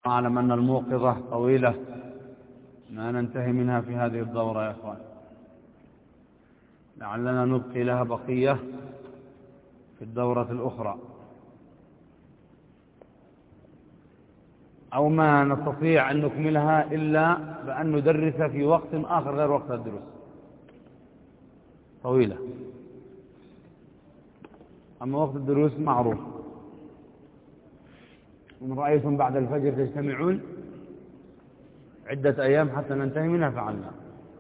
أعلم أن الموقظة طويلة ما ننتهي منها في هذه الدورة يا أخوان، لعلنا نبقي لها بقية في الدورة الأخرى، أو ما نستطيع أن نكملها إلا بأن ندرس في وقت آخر غير وقت الدروس. طويلة، أما وقت الدروس معروف. إن رأيتم بعد الفجر تجتمعون عدة أيام حتى ننتهي منها فعلنا.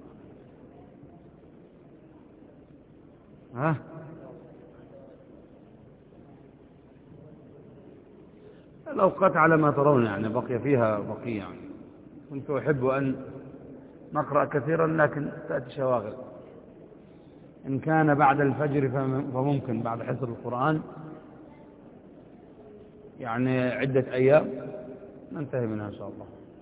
الأوقات على ما ترون، يعني بقي فيها بقية. يعني كنت أحب أن نقرأ كثيرا لكن تأتي شواغل. إن كان بعد الفجر فممكن بعد حصة القرآن يعني عدة أيام ننتهي منها إن شاء الله.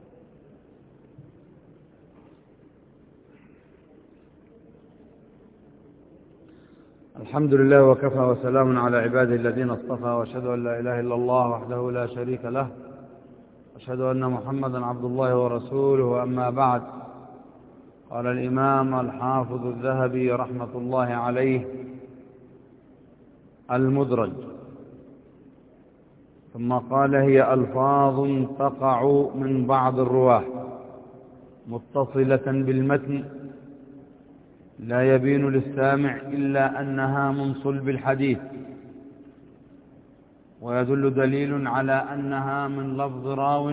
الحمد لله وكفى وسلام على عباده الذين اصطفى، وأشهد أن لا إله إلا الله وحده لا شريك له، أشهد أن محمدا عبد الله ورسوله. وأما بعد، قال الإمام الحافظ الذهبي رحمة الله عليه: المدرج. ثم قال: هي ألفاظ تقع من بعض الرواه متصلة بالمتن لا يبين للسامع إلا أنها من صلب الحديث، ويدل دليل على أنها من لفظ راو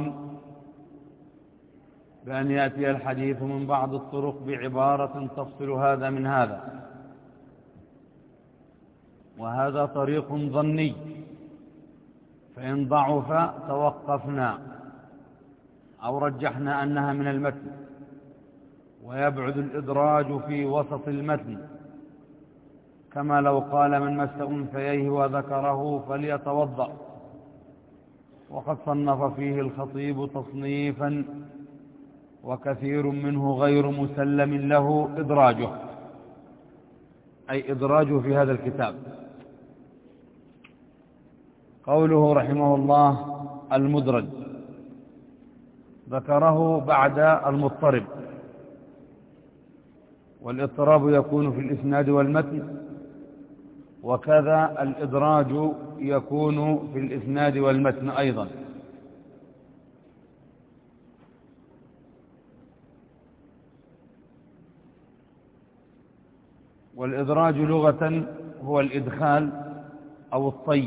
بأن يأتي الحديث من بعض الطرق بعبارة تفصل هذا من هذا، وهذا طريق ظني، فإن ضعف توقفنا أو رجحنا أنها من المتن، ويبعد الإدراج في وسط المتن، كما لو قال: من مس أنثييه وذكره فليتوضأ. وقد صنف فيه الخطيب تصنيفا وكثير منه غير مسلم له إدراجه، أي إدراجه في هذا الكتاب. قوله رحمه الله المدرج ذكره بعد المضطرب، والاضطراب يكون في الإسناد والمتن، وكذا الإدراج يكون في الإسناد والمتن أيضا. والإدراج لغة هو الإدخال أو الطي.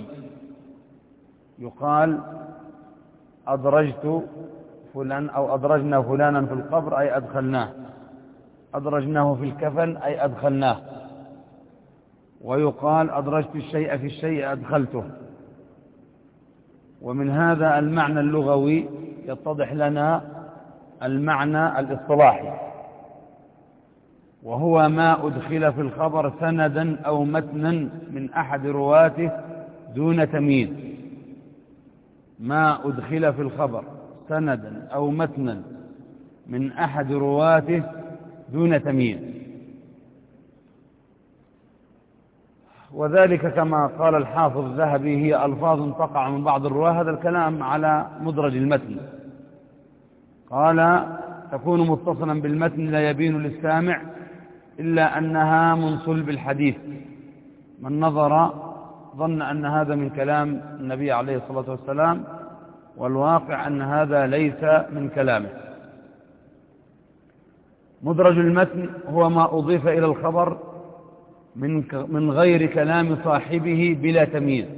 يقال أدرجت فلان أو أدرجنا فلانا في القبر، أي أدخلناه. أدرجناه في الكفن، أي أدخلناه. ويقال أدرجت الشيء في الشيء، أدخلته. ومن هذا المعنى اللغوي يتضح لنا المعنى الاصطلاحي، وهو ما أدخل في الخبر سندا أو متنا من أحد رواته دون تمييز. ما أدخل في الخبر سندا أو متنا من أحد رواته دون تمييز. وذلك كما قال الحافظ الذهبي: هي ألفاظ تقع من بعض الرواه. هذا الكلام على مدرج المتن. قال: تكون متصلا بالمتن لا يبين للسامع إلا أنها من صلب الحديث. من نظر ظن أن هذا من كلام النبي عليه الصلاة والسلام، والواقع أن هذا ليس من كلامه. مدرج المتن هو ما أضيف إلى الخبر من غير كلام صاحبه بلا تمييز.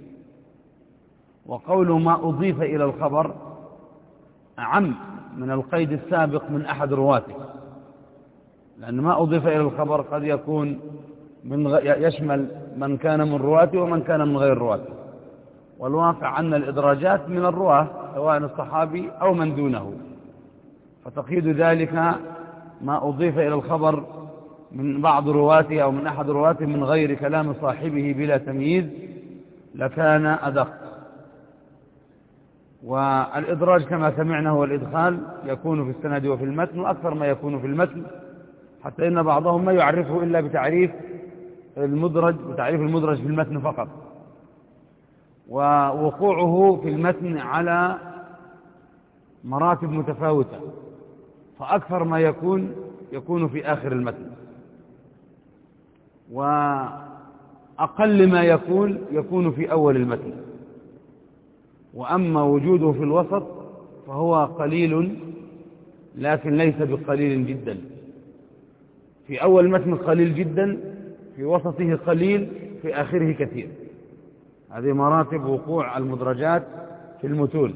وقول ما أضيف إلى الخبر أعم من القيد السابق من أحد رواته، لأن ما أضيف إلى الخبر قد يكون يشمل من كان من رواته ومن كان من غير رواته. والواقع أن الإدراجات من الرواه سواء الصحابي أو من دونه، فتقييد ذلك ما أضيف إلى الخبر من بعض رواته أو من أحد رواته من غير كلام صاحبه بلا تمييز لكان أدق. والإدراج كما سمعنا هو الإدخال، يكون في السند وفي المتن، وأكثر ما يكون في المتن، حتى إن بعضهم ما يعرفه إلا بتعريف المدرج في المتن فقط. ووقوعه في المتن على مراتب متفاوتة، فأكثر ما يكون في آخر المتن، وأقل ما يكون في أول المتن. وأما وجوده في الوسط فهو قليل، لكن ليس بقليل جدا. في أول المتن قليل جدا، في وسطه قليل، في آخره كثير. هذه مراتب وقوع المدرجات في المتون.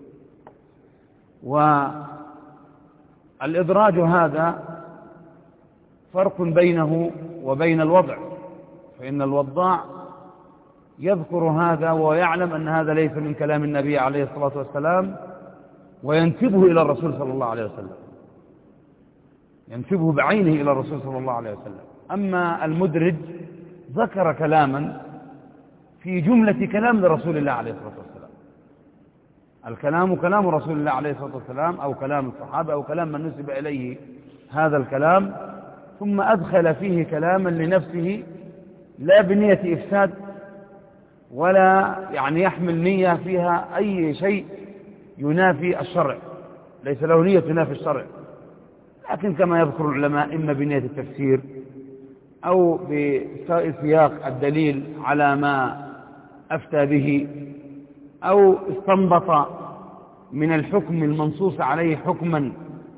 والإدراج هذا فرق بينه وبين الوضع، فإن الوضاع يذكر هذا ويعلم أن هذا ليس من كلام النبي عليه الصلاة والسلام، وينسبه إلى الرسول صلى الله عليه وسلم، ينسبه بعينه إلى الرسول صلى الله عليه وسلم. أما المدرج ذكر كلاما في جملة كلام لرسول الله عليه الصلاة والسلام. الكلام كلام رسول الله عليه الصلاة والسلام، أو كلام الصحابة، أو كلام من نسب إليه هذا الكلام، ثم أدخل فيه كلاما لنفسه لا بنية إفساد، ولا يحمل نية فيها أي شيء ينافي الشرع، ليس له نية تنافي الشرع، لكن كما يذكر العلماء إما بنية التفسير أو بسياق الدليل على ما أفتى به، أو استنبط من الحكم المنصوص عليه حكما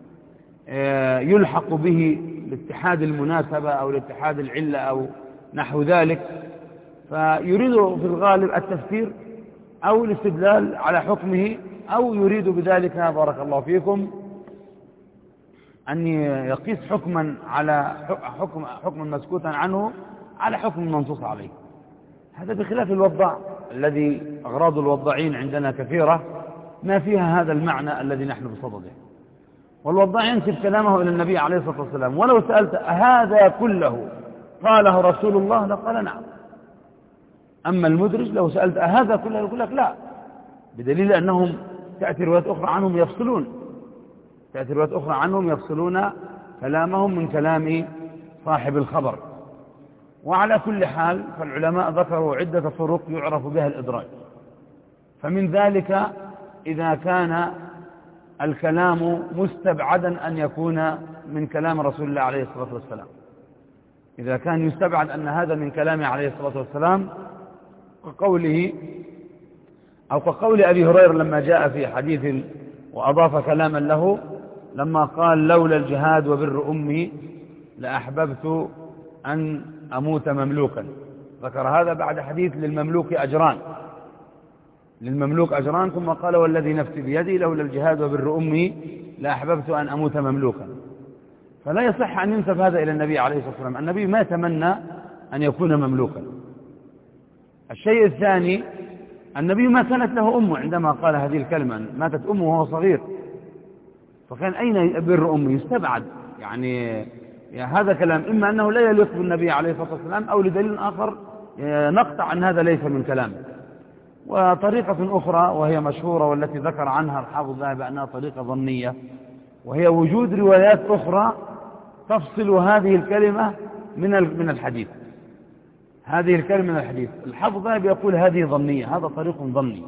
يلحق به لاتحاد المناسبة أو لاتحاد العلة أو نحو ذلك، فيريد في الغالب التفسير أو الاستدلال على حكمه، أو يريد بذلك بارك الله فيكم أن يقيس حكما على حكما مسكوتا عنه على حكم منصوص عليه. هذا بخلاف الوضاع الذي أغراض الوضاعين عندنا كثيرة ما فيها هذا المعنى الذي نحن بصدده. والوضاع ينسب كلامه إلى النبي عليه الصلاة والسلام، ولو سألت هذا كله قاله رسول الله لقال نعم. أما المدرج لو سألت هذا كله يقول لك لا، بدليل أنهم تأتي روايات أخرى عنهم يفصلون كلامهم من كلام صاحب الخبر. وعلى كل حال فالعلماء ذكروا عدة طرق يعرف بها الإدراج. فمن ذلك إذا كان الكلام مستبعدا أن يكون من كلام رسول الله عليه الصلاة والسلام، إذا كان يستبعد أن هذا من كلامه عليه الصلاة والسلام، كقوله أو كقول أبي هريرة لما جاء في حديث وأضاف كلاما له لما قال لولا الجهاد وبر أمي لأحببت أن أموت مملوكا. ذكر هذا بعد حديث للمملوك أجران، ثم قال والذي نفسي بيدي لولا الجهاد وبر أمي لأحببت أن أموت مملوكا. فلا يصح أن ينسب هذا إلى النبي عليه الصلاة والسلام، النبي ما تمنى أن يكون مملوكا. الشيء الثاني، النبي ما كانت له أمه عندما قال هذه الكلمة، ماتت أمه وهو صغير، فكان أين بر أمه؟ يستبعد. هذا كلام إما أنه لا يليق بالنبي عليه الصلاة والسلام، أو لدليل آخر نقطع أن هذا ليس من كلامه. وطريقة أخرى وهي مشهورة والتي ذكر عنها الحافظ الذهبي أنها طريقة ظنية، وهي وجود روايات أخرى تفصل هذه الكلمة من الحديث. هذه الكلمة من الحديث الحافظ الذهبي يقول هذه ظنية، هذا طريق ظني،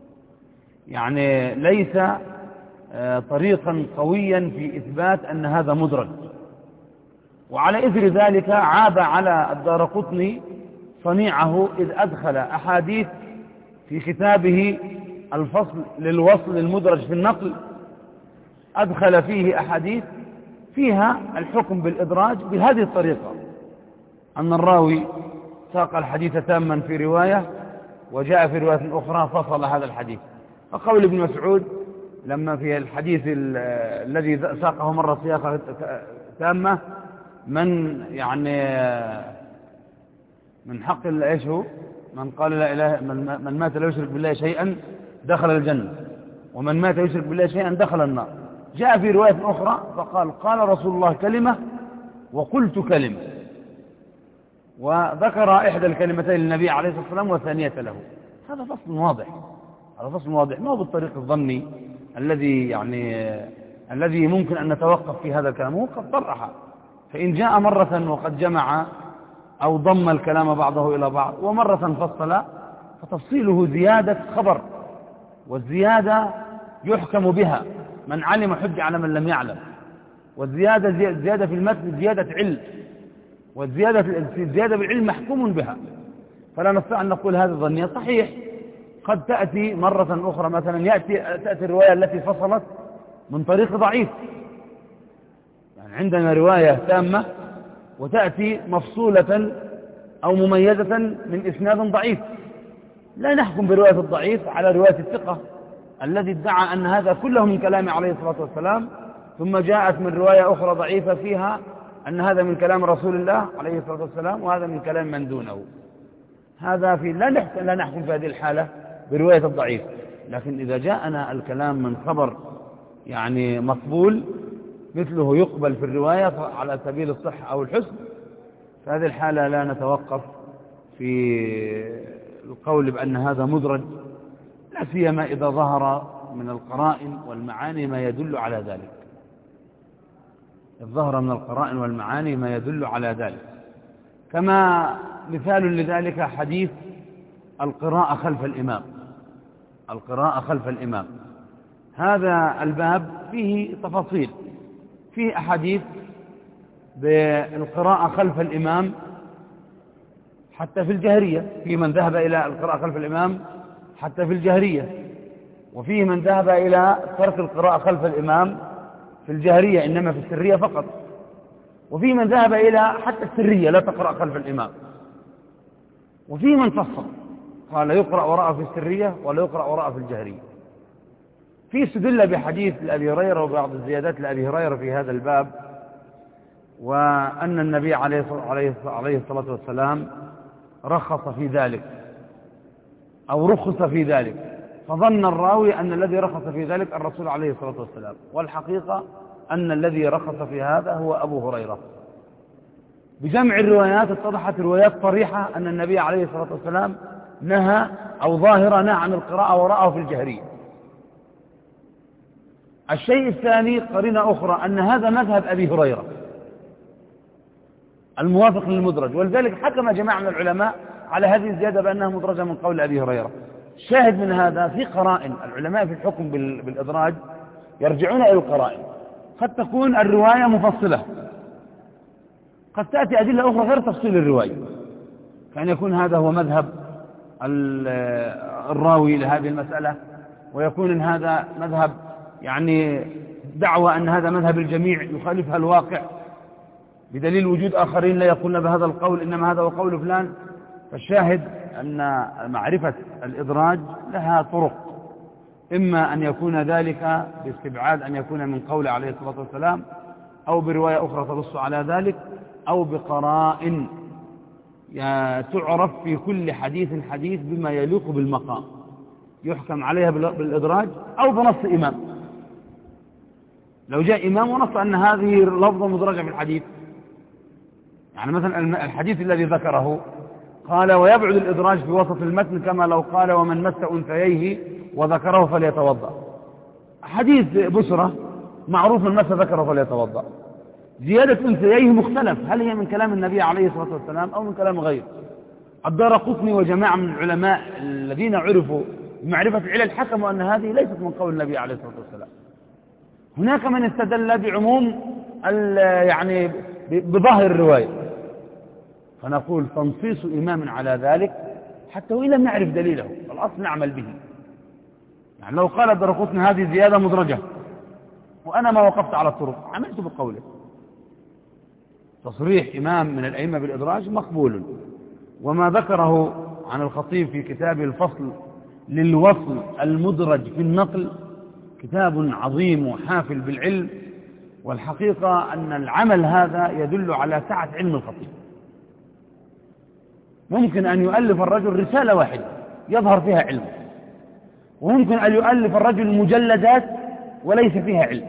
ليس طريقا قويا في إثبات أن هذا مدرج. وعلى إثر ذلك عاب على الدارقطني صنيعه إذ أدخل أحاديث في كتابه الفصل للوصل المدرج في النقل، أدخل فيه أحاديث فيها الحكم بالإدراج بهذه الطريقة، أن الراوي ساق الحديث تاما في رواية وجاء في رواية أخرى فصل هذا الحديث. فقول ابن مسعود لما في الحديث الذي ساقه مرة سياقة تامة من حق ايش هو من قال لا إله من مات لا يشرك بالله شيئا دخل الجنة، ومن مات يشرك بالله شيئا دخل النار. جاء في رواية أخرى فقال قال رسول الله كلمة وقلت كلمة، وذكر إحدى الكلمتين للنبي عليه الصلاة والسلام والثانية له. هذا فصل واضح، ما هو بالطريق الظني الذي ممكن أن نتوقف في هذا الكلام. هو قد صرح، فإن جاء مرة وقد جمع أو ضم الكلام بعضه إلى بعض ومرة فصل، فتفصيله زيادة خبر، والزيادة يحكم بها من علم حج على من لم يعلم، والزيادة زيادة في المتن زيادة علم، والزيادة بالعلم محكوم بها، فلا نستطيع أن نقول هذه ظنية. صحيح قد تأتي مرة أخرى مثلا تأتي الرواية التي فصلت من طريق ضعيف، يعني عندنا رواية تامة وتأتي مفصولة أو مميزة من إسناد ضعيف، لا نحكم برواية الضعيف على رواية الثقة الذي ادعى أن هذا كله من كلام عليه الصلاة والسلام، ثم جاءت من رواية أخرى ضعيفة فيها أن هذا من كلام رسول الله عليه الصلاة والسلام وهذا من كلام من دونه. هذا لا نحكم في هذه الحالة برواية الضعيف. لكن إذا جاءنا الكلام من خبر يعني مقبول مثله يقبل في الرواية على سبيل الصحة أو الحسن، في هذه الحالة لا نتوقف في القول بأن هذا مدرج، لا سيما إذا ظهر من القرائن والمعاني ما يدل على ذلك. الظهر من القرائن والمعاني ما يدل على ذلك، كما مثال لذلك حديث القراءة خلف الإمام. القراءة خلف الإمام هذا الباب فيه تفاصيل، فيه أحاديث بالقراءة خلف الإمام حتى في الجهرية، في من ذهب إلى القراءة خلف الإمام حتى في الجهرية، وفيه من ذهب إلى ترك القراءة خلف الإمام في الجهرية إنما في السرية فقط، وفيه من ذهب إلى حتى السرية لا تقرأ خلف الإمام، وفيه من فصل قال يقرأ وراءه في السرية ولا يقرأ وراءه في الجهرية. في استدل بحديث لأبي هريرة وبعض الزيادات لأبي هريرة في هذا الباب، وأن النبي عليه الصلاة والسلام رخص في ذلك أو رخص في ذلك، فظن الراوي أن الذي رخص في ذلك الرسول عليه الصلاة والسلام، والحقيقة أن الذي رخص في هذا هو أبو هريرة. بجمع الروايات اتضحت روايات صريحة أن النبي عليه الصلاة والسلام نهى أو ظاهرة نهى عن القراءة وراءه في الجهرية. الشيء الثاني قرينة أخرى أن هذا مذهب أبي هريرة الموافق للمدرج، ولذلك حكم جماعة من العلماء على هذه الزيادة بأنها مدرجة من قول أبي هريرة. شاهد من هذا في قرائن، العلماء في الحكم بالإدراج يرجعون إلى القرائن، قد تكون الرواية مفصلة، قد تأتي أدلة أخرى غير تفصيل الرواية، كأن يكون هذا هو مذهب الراوي لهذه المسألة، ويكون إن هذا مذهب يعني دعوة أن هذا مذهب الجميع يخالفها الواقع بدليل وجود آخرين لا يقولون بهذا القول إنما هذا هو قول فلان. فالشاهد أن معرفة الإدراج لها طرق، إما أن يكون ذلك باستبعاد أن يكون من قول عليه الصلاة والسلام، أو برواية أخرى تنص على ذلك، أو بقرائن تعرف في كل حديث بما يليق بالمقام يحكم عليها بالإدراج، أو بنص إمام. لو جاء إمام ونص أن هذه لفظة مدرجة في الحديث، يعني مثلا الحديث الذي ذكره قال ويبعد الإدراج في وسط المتن كما لو قال ومن مس أنثييه وذكره فليتوضأ. حديث بسرة معروف من مس ذكره فليتوضأ، زيادة أنثييه مختلف، هل هي من كلام النبي عليه الصلاة والسلام أو من كلام غيره؟ الدارقطني وجماعة من العلماء الذين عرفوا بمعرفة العلل حكموا أن هذه ليست من قول النبي عليه الصلاة والسلام. هناك من استدل بعموم يعني بظاهر الرواية، فنقول تنصيص إمام على ذلك حتى وإن لم نعرف دليله الأصل نعمل به. يعني لو قال الدارقطني هذه زيادة مدرجة وأنا ما وقفت على الطرق عملت بقوله، تصريح إمام من الأئمة بالإدراج مقبول. وما ذكره عن الخطيب في كتاب الفصل للوصل المدرج في النقل كتاب عظيم وحافل بالعلم، والحقيقة أن العمل هذا يدل على سعة علم الخطيب. ممكن أن يؤلف الرجل رسالة واحدة يظهر فيها علم، وممكن أن يؤلف الرجل مجلدات وليس فيها علم.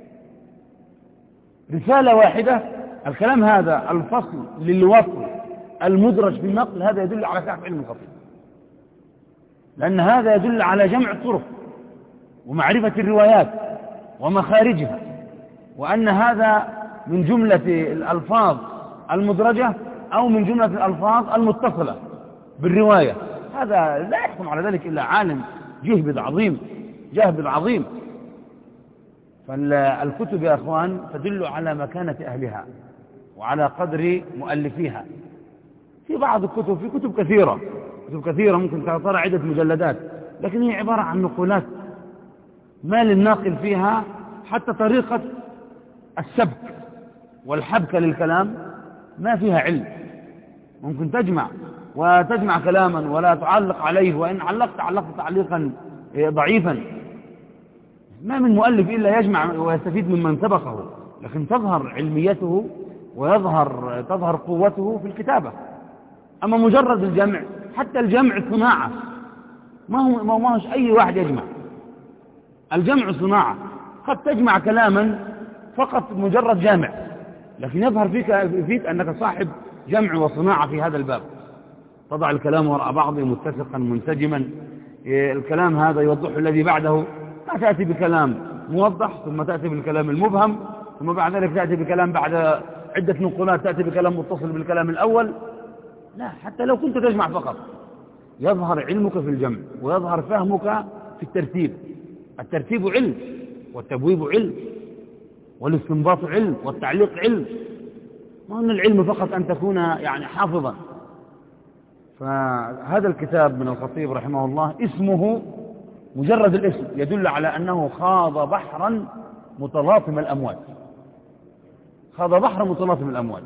رسالة واحدة الكلام هذا الفصل للوصل المدرج في النقل هذا يدل على سعة علم الخطيب، لأن هذا يدل على جمع الطرق ومعرفة الروايات ومخارجها، وأن هذا من جملة الألفاظ المدرجة أو من جملة الألفاظ المتصلة بالرواية. هذا لا يحكم على ذلك إلا عالم جهبذ عظيم. فالكتب يا أخوان تدل على مكانة أهلها وعلى قدر مؤلفيها. في بعض الكتب، في كتب كثيرة ممكن ترى عدة مجلدات، لكن هي عبارة عن نقولات، ما للناقل فيها حتى طريقة السبك والحبكة للكلام ما فيها علم. ممكن تجمع كلاما ولا تعلق عليه، وإن علقت تعليقا ضعيفا. ما من مؤلف إلا يجمع ويستفيد ممن سبقه، لكن تظهر علميته تظهر قوته في الكتابة. أما مجرد الجمع، حتى الجمع صناعة، ما هوش أي واحد يجمع. الجمع صناعة، قد تجمع كلاما فقط مجرد جامع، لكن يظهر فيك أنك صاحب جمع وصناعة في هذا الباب. تضع الكلام وراء بعضه متسقا منسجما، الكلام هذا يوضح الذي بعده، لا تأتي بكلام موضح ثم تأتي بالكلام المبهم، ثم بعد ذلك تأتي بكلام بعد عدة نقولات تأتي بكلام متصل بالكلام الأول. لا، حتى لو كنت تجمع فقط يظهر علمك في الجمع ويظهر فهمك في الترتيب. الترتيب علم، والتبويب علم، والاستنباط علم، والتعليق علم. ما أن العلم فقط أن تكون يعني حافظا. فهذا الكتاب من الخطيب رحمه الله اسمه، مجرد الاسم يدل على أنه خاض بحرا متلاطم الأمواج. خاض بحرا متلاطم الأمواج.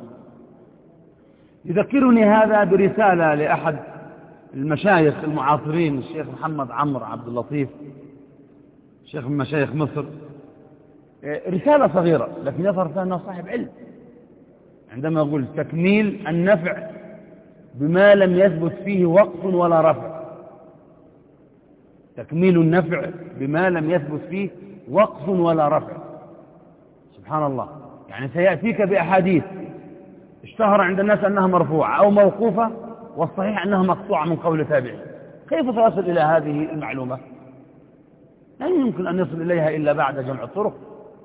يذكرني هذا برسالة لأحد المشايخ المعاصرين، الشيخ محمد عمرو عبد اللطيف، شيخ من مشايخ مصر. رسالة صغيرة لكن يظهر فيها أنه صاحب علم، عندما يقول تكميل النفع بما لم يثبت فيه وقف ولا رفع. تكميل النفع بما لم يثبت فيه وقف ولا رفع. سبحان الله، يعني سيأتيك بأحاديث اشتهر عند الناس أنها مرفوعة أو موقوفة، والصحيح أنها مقطوعة من قول تابعي. كيف سيصل إلى هذه المعلومة؟ لا يمكن أن يصل إليها إلا بعد جمع الطرق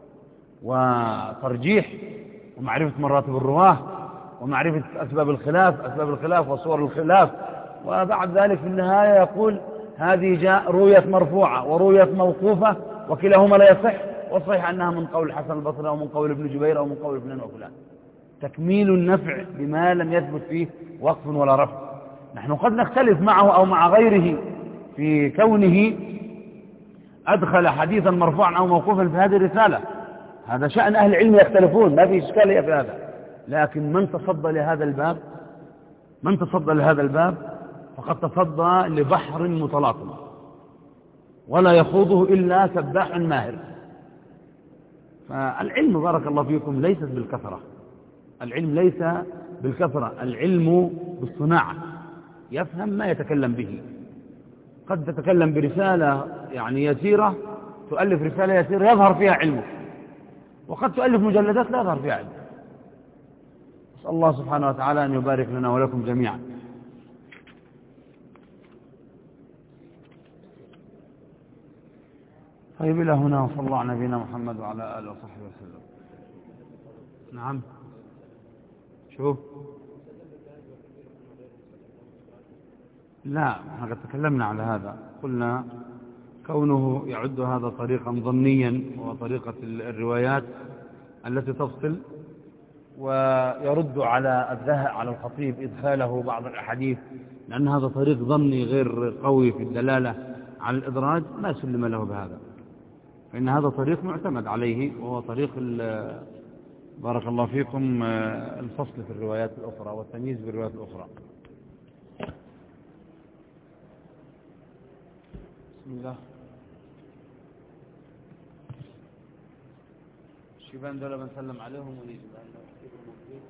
وترجيح ومعرفة مراتب الرواه ومعرفة أسباب الخلاف وصور الخلاف. وبعد ذلك في النهاية يقول هذه رويت مرفوعة ورويت موقوفة وكلاهما لا يصح، والصحيح أنها من قول الحسن البصري أو من قول ابن جبير أو من قول فلان وفلان. تكميل النفع بما لم يثبت فيه وقف ولا رفع. نحن قد نختلف معه أو مع غيره في كونه أدخل حديثا مرفوعا أو موقوفا في هذه الرسالة، هذا شأن أهل العلم يختلفون، ما في إشكالية في هذا. لكن من تصدى لهذا الباب فقد تصدى لبحر متلاطم ولا يخوضه إلا سباح ماهر. فالعلم بارك الله فيكم ليست بالكثرة، العلم ليس بالكثرة، العلم بالصناعة. يفهم ما يتكلم به. قد تتكلم برسالة يعني يسيرة، تؤلف رسالة يسيرة يظهر فيها علمه، وقد تؤلف مجلدات لا يظهر فيها علم. أسأل الله سبحانه وتعالى أن يبارك لنا ولكم جميعا. طيب إلى هنا، وصلى الله على نبينا محمد وعلى آله وصحبه وسلم. نعم، شوف، لا احنا قد تكلمنا على هذا، قلنا كونه يعد هذا طريقا ظنيا وطريقة الروايات التي تفصل، ويرد على الخطيب إدخاله بعض الأحاديث، لأن هذا طريق ظني غير قوي في الدلالة على الإدراج، ما سلم له بهذا، فإن هذا طريق معتمد عليه، وهو طريق بارك الله فيكم الفصل في الروايات الأخرى والتمييز بالروايات الأخرى. بسم الله. الشيبان دول بنسلم عليهم ونيجي